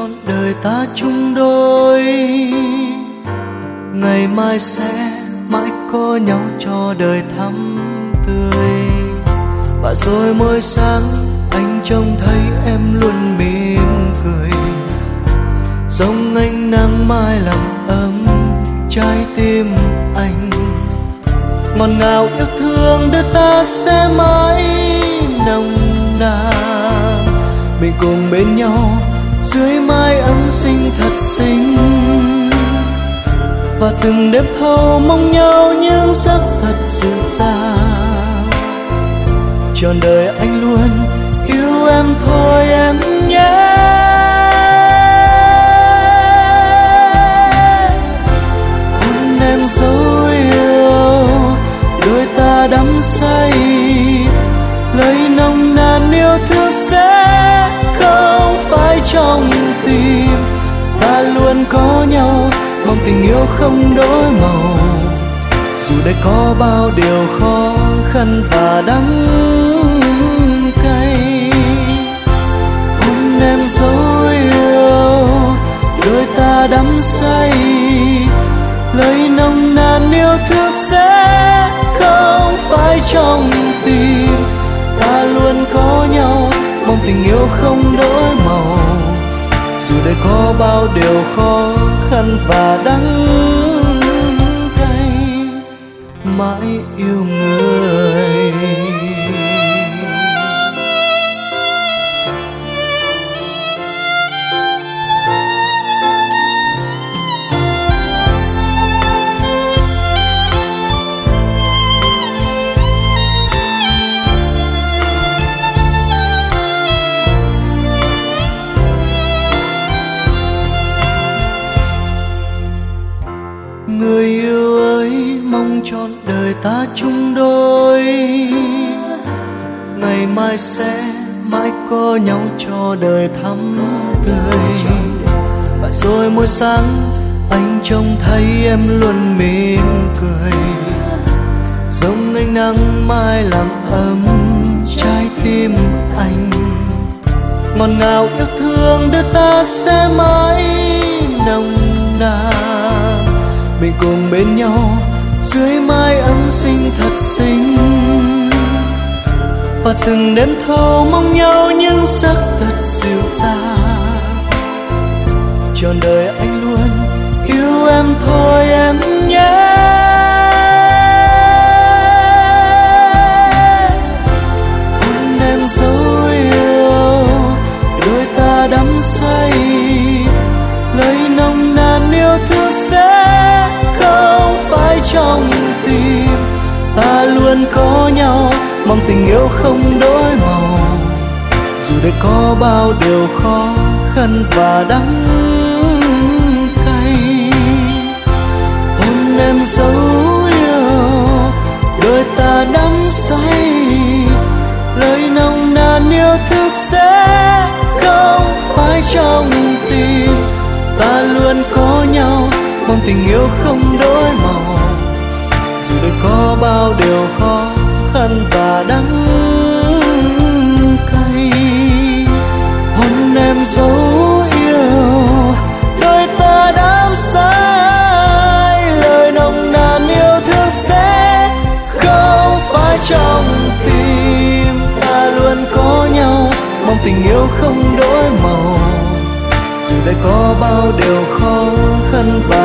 trọn đời ta chung đôi, ngày mai sẽ mãi có nhau cho đời thắm tươi. Và rồi mỗi sáng anh trông thấy em luôn mỉm cười, giống ánh nắng mai làm ấm trái tim anh. Ngọt ngào yêu thương đôi ta sẽ mãi nồng nàn, mình cùng bên nhau dưới mái ấm xinh thật xinh. Và từng đêm thâu mong nhau những giấc thật dịu dàng, trọn đời anh luôn yêu em thôi em nhé. Hôn em dấu yêu, đôi ta đắm say, lời nồng nàn yêu thương sẽ không phải trong tim. Ta luôn có nhau, mong tình yêu không đổi màu, dù đây có bao điều khó khăn và đắng cay. Hôn em dấu yêu, đôi ta đắm say, lời nồng nàn yêu thương sẽ không phải trong tim. Ta luôn có nhau, mong tình yêu không đổi màu, dù đây có bao điều khó khăn và đắng cay, mãi yêu người. Người yêu ơi, mong trọn đời ta chung đôi, ngày mai sẽ mãi có nhau cho đời thắm tươi. Và rồi mỗi sáng anh trông thấy em luôn mỉm cười, giống ánh nắng mai làm ấm trái tim anh. Ngọt ngào yêu thương đôi ta sẽ mãi nồng nàn, mình cùng bên nhau dưới mái ấm xinh thật xinh. Và từng đêm thâu mong nhau những giấc thật dịu dàng, trọn đời anh luôn yêu em thôi em nhé. Hôn em dấu yêu, đôi ta đắm say, lời nồng nàn yêu thương sẽ không phải trong tim. Ta luôn có nhau, mong tình yêu không đổi màu, dù đây có bao điều khó khăn và đắng cay. Hôn em dấu yêu, đôi ta đắm say, lời nồng nàn yêu thương sẽ không phải trong tim. Ta luôn có nhau, mong tình yêu không đổi màu, dù đây có bao điều khó khăn và đắng cay. Hôn em dấu yêu, đôi ta đắm say, lời nồng nàn yêu thương sẽ không phải trong tim. Ta luôn có nhau, mong tình yêu không đổi màu, dù đây có bao điều khó khăn và